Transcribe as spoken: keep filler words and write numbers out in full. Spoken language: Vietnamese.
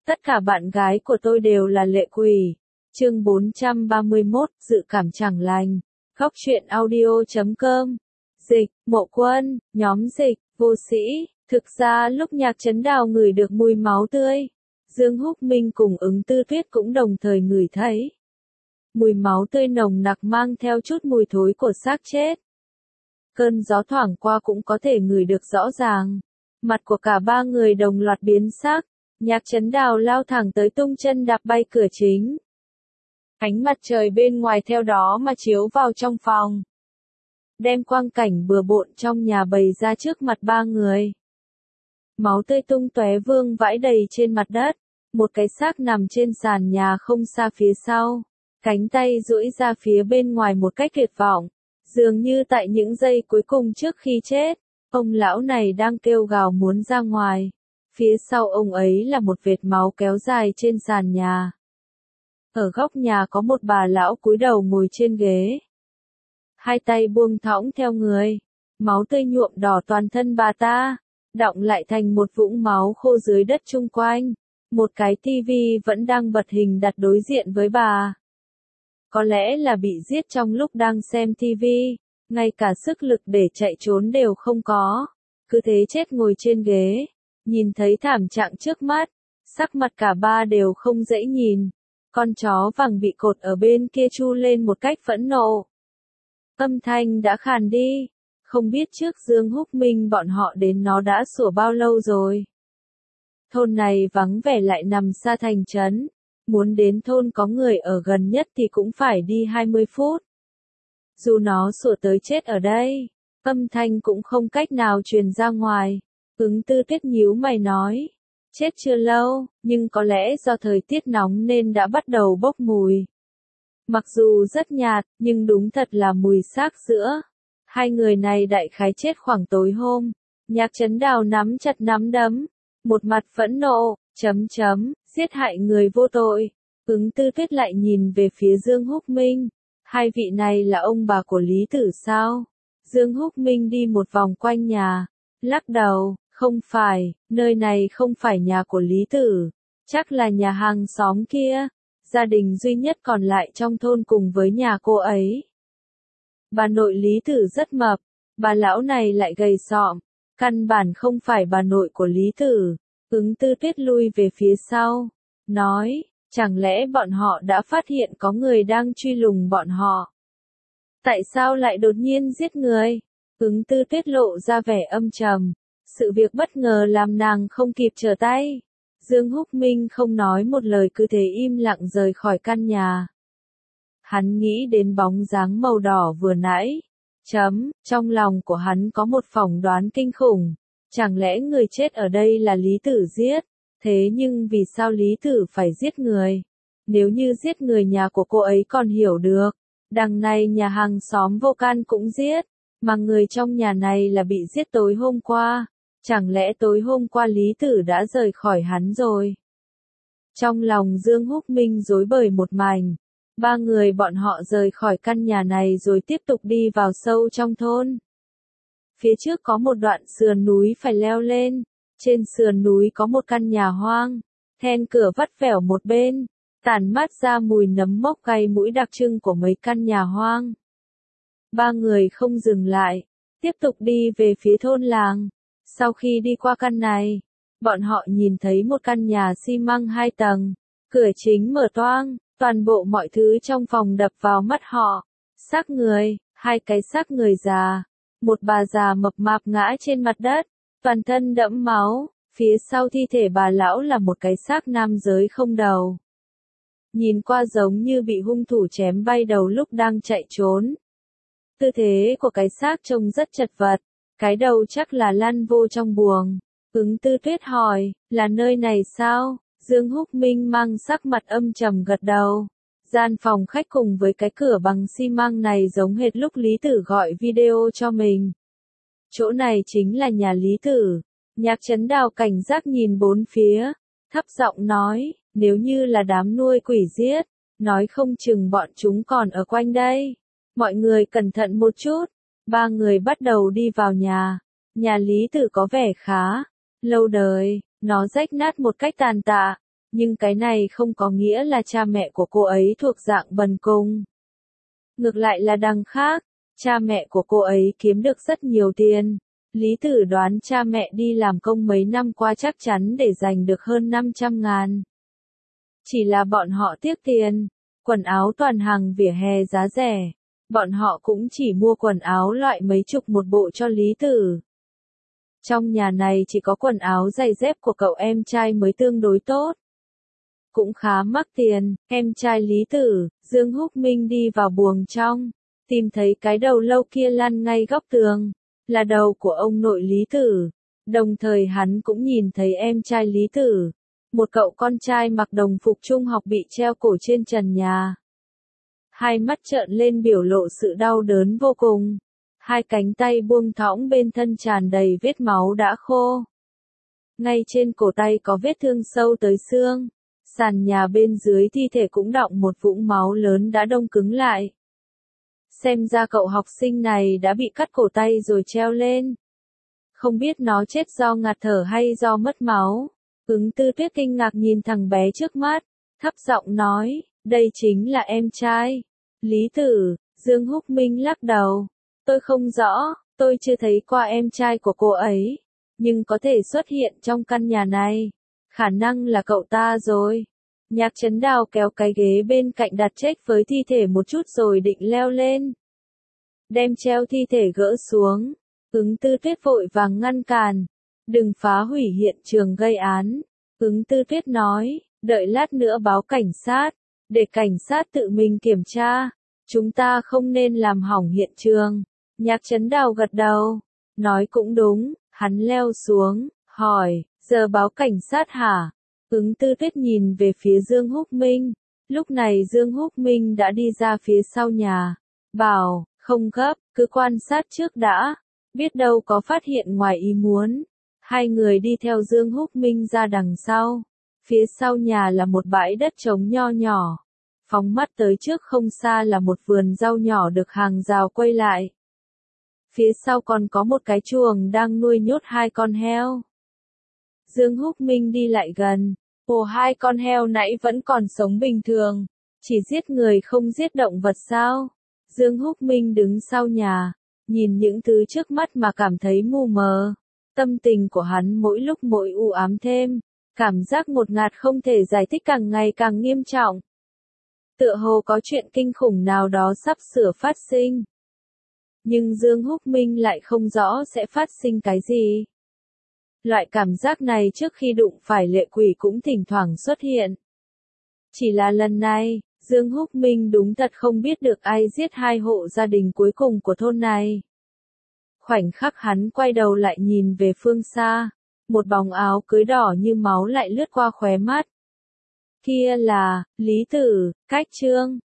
Tất cả bạn gái của tôi đều là lệ quỷ. Chương bốn trăm ba mươi mốt, dự cảm chẳng lành. Góc truyện audio chấm com. Dịch, Mộ Quân, nhóm dịch, vô sĩ. Thực ra lúc Nhạc Trấn Đào ngửi được mùi máu tươi, Dương Húc Minh cùng Ứng Tư Tuyết cũng đồng thời ngửi thấy. Mùi máu tươi nồng nặc mang theo chút mùi thối của xác chết. Cơn gió thoảng qua cũng có thể ngửi được rõ ràng. Mặt của cả ba người đồng loạt biến sắc. Nhạc Trấn Đào lao thẳng tới tung chân đạp bay cửa chính. Ánh mặt trời bên ngoài theo đó mà chiếu vào trong phòng, đem quang cảnh bừa bộn trong nhà bày ra trước mặt ba người. Máu tươi tung tóe vương vãi đầy trên mặt đất, một cái xác nằm trên sàn nhà không xa phía sau, cánh tay duỗi ra phía bên ngoài một cách tuyệt vọng, dường như tại những giây cuối cùng trước khi chết, ông lão này đang kêu gào muốn ra ngoài. Phía sau ông ấy là một vệt máu kéo dài trên sàn nhà. Ở góc nhà có một bà lão cúi đầu ngồi trên ghế, hai tay buông thõng theo người, máu tươi nhuộm đỏ toàn thân bà ta, đọng lại thành một vũng máu khô dưới đất chung quanh. Một cái tivi vẫn đang bật hình đặt đối diện với bà. Có lẽ là bị giết trong lúc đang xem tivi, ngay cả sức lực để chạy trốn đều không có, cứ thế chết ngồi trên ghế. Nhìn thấy thảm trạng trước mắt, sắc mặt cả ba đều không dễ nhìn. Con chó vàng bị cột ở bên kia chu lên một cách phẫn nộ. Âm thanh đã khàn đi, không biết trước Dương Húc Minh bọn họ đến nó đã sủa bao lâu rồi. Thôn này vắng vẻ lại nằm xa thành trấn, muốn đến thôn có người ở gần nhất thì cũng phải đi hai mươi phút. Dù nó sủa tới chết ở đây, âm thanh cũng không cách nào truyền ra ngoài. Ứng Tư Tuyết nhíu mày nói, chết chưa lâu, nhưng có lẽ do thời tiết nóng nên đã bắt đầu bốc mùi. Mặc dù rất nhạt, nhưng đúng thật là mùi xác sữa. Hai người này đại khái chết khoảng tối hôm. Nhạc Trấn Đào nắm chặt nắm đấm, một mặt phẫn nộ, chấm chấm, giết hại người vô tội. Ứng Tư Tuyết lại nhìn về phía Dương Húc Minh, hai vị này là ông bà của Lý Tử sao? Dương Húc Minh đi một vòng quanh nhà, lắc đầu. Không phải, nơi này không phải nhà của Lý Tử, chắc là nhà hàng xóm kia, gia đình duy nhất còn lại trong thôn cùng với nhà cô ấy. Bà nội Lý Tử rất mập, bà lão này lại gầy sọm, căn bản không phải bà nội của Lý Tử. Ứng Tư Tuyết lui về phía sau, nói, chẳng lẽ bọn họ đã phát hiện có người đang truy lùng bọn họ? Tại sao lại đột nhiên giết người? Ứng Tư Tuyết lộ ra vẻ âm trầm. Sự việc bất ngờ làm nàng không kịp trở tay. Dương Húc Minh không nói một lời cứ thế im lặng rời khỏi căn nhà. Hắn nghĩ đến bóng dáng màu đỏ vừa nãy. Chấm, trong lòng của hắn có một phỏng đoán kinh khủng. Chẳng lẽ người chết ở đây là Lý Tử giết? Thế nhưng vì sao Lý Tử phải giết người? Nếu như giết người nhà của cô ấy còn hiểu được. Đằng này nhà hàng xóm Vô Can cũng giết. Mà người trong nhà này là bị giết tối hôm qua. Chẳng lẽ tối hôm qua Lý Tử đã rời khỏi hắn rồi? Trong lòng Dương Húc Minh rối bời một mảnh. Ba người bọn họ rời khỏi căn nhà này rồi tiếp tục đi vào sâu trong thôn. Phía trước có một đoạn sườn núi phải leo lên. Trên sườn núi có một căn nhà hoang. Then cửa vắt vẻo một bên. Tản mát ra mùi nấm mốc gây mũi đặc trưng của mấy căn nhà hoang. Ba người không dừng lại. Tiếp tục đi về phía thôn làng. Sau khi đi qua căn này, bọn họ nhìn thấy một căn nhà xi măng hai tầng, cửa chính mở toang, toàn bộ mọi thứ trong phòng đập vào mắt họ. Xác người, hai cái xác người già, một bà già mập mạp ngã trên mặt đất, toàn thân đẫm máu, phía sau thi thể bà lão là một cái xác nam giới không đầu. Nhìn qua giống như bị hung thủ chém bay đầu lúc đang chạy trốn. Tư thế của cái xác trông rất chật vật. Cái đầu chắc là lăn vô trong buồng. Ứng Tư Tuyết hỏi, là nơi này sao? Dương Húc Minh mang sắc mặt âm trầm gật đầu. Gian phòng khách cùng với cái cửa bằng xi măng này giống hệt lúc Lý Tử gọi video cho mình. Chỗ này chính là nhà Lý Tử. Nhạc Trấn Đào cảnh giác nhìn bốn phía, thấp giọng nói, nếu như là đám nuôi quỷ giết, nói không chừng bọn chúng còn ở quanh đây. Mọi người cẩn thận một chút. Ba người bắt đầu đi vào nhà. Nhà Lý Tử có vẻ khá lâu đời, nó rách nát một cách tàn tạ. Nhưng cái này không có nghĩa là cha mẹ của cô ấy thuộc dạng bần cùng. Ngược lại là đằng khác, cha mẹ của cô ấy kiếm được rất nhiều tiền. Lý Tử đoán cha mẹ đi làm công mấy năm qua chắc chắn để dành được hơn năm trăm ngàn. Chỉ là bọn họ tiếc tiền, quần áo toàn hàng vỉa hè giá rẻ. Bọn họ cũng chỉ mua quần áo loại mấy chục một bộ cho Lý Tử. Trong nhà này chỉ có quần áo giày dép của cậu em trai mới tương đối tốt. Cũng khá mắc tiền, em trai Lý Tử, Dương Húc Minh đi vào buồng trong, tìm thấy cái đầu lâu kia lăn ngay góc tường, là đầu của ông nội Lý Tử. Đồng thời hắn cũng nhìn thấy em trai Lý Tử, một cậu con trai mặc đồng phục trung học bị treo cổ trên trần nhà. Hai mắt trợn lên biểu lộ sự đau đớn vô cùng. Hai cánh tay buông thõng bên thân tràn đầy vết máu đã khô. Ngay trên cổ tay có vết thương sâu tới xương. Sàn nhà bên dưới thi thể cũng đọng một vũng máu lớn đã đông cứng lại. Xem ra cậu học sinh này đã bị cắt cổ tay rồi treo lên. Không biết nó chết do ngạt thở hay do mất máu. Ứng Tư Tuyết kinh ngạc nhìn thằng bé trước mắt, thấp giọng nói, đây chính là em trai. Lý Tử. Dương Húc Minh lắc đầu. Tôi không rõ, tôi chưa thấy qua em trai của cô ấy. Nhưng có thể xuất hiện trong căn nhà này. Khả năng là cậu ta rồi. Nhạc Trấn Đào kéo cái ghế bên cạnh đặt chết với thi thể một chút rồi định leo lên. Đem treo thi thể gỡ xuống. Ứng Tư Tuyết vội vàng ngăn cản. Đừng phá hủy hiện trường gây án. Ứng Tư Tuyết nói, đợi lát nữa báo cảnh sát. Để cảnh sát tự mình kiểm tra. Chúng ta không nên làm hỏng hiện trường. Nhạc Trấn Đào gật đầu. Nói cũng đúng, hắn leo xuống, hỏi, giờ báo cảnh sát hả? Ứng Tư Tuyết nhìn về phía Dương Húc Minh. Lúc này Dương Húc Minh đã đi ra phía sau nhà. Bảo, không gấp, cứ quan sát trước đã. Biết đâu có phát hiện ngoài ý muốn. Hai người đi theo Dương Húc Minh ra đằng sau. Phía sau nhà là một bãi đất trống nho nhỏ. Phóng mắt tới trước không xa là một vườn rau nhỏ được hàng rào quây lại. Phía sau còn có một cái chuồng đang nuôi nhốt hai con heo. Dương Húc Minh đi lại gần. Ồ, hai con heo nãy vẫn còn sống bình thường. Chỉ giết người không giết động vật sao? Dương Húc Minh đứng sau nhà. Nhìn những thứ trước mắt mà cảm thấy mù mờ. Tâm tình của hắn mỗi lúc mỗi u ám thêm. Cảm giác ngột ngạt không thể giải thích càng ngày càng nghiêm trọng. Tựa hồ có chuyện kinh khủng nào đó sắp sửa phát sinh. Nhưng Dương Húc Minh lại không rõ sẽ phát sinh cái gì. Loại cảm giác này trước khi đụng phải lệ quỷ cũng thỉnh thoảng xuất hiện. Chỉ là lần này, Dương Húc Minh đúng thật không biết được ai giết hai hộ gia đình cuối cùng của thôn này. Khoảnh khắc hắn quay đầu lại nhìn về phương xa, một bóng áo cưới đỏ như máu lại lướt qua khóe mắt. Kia là, Lý Tử, Cách Trương.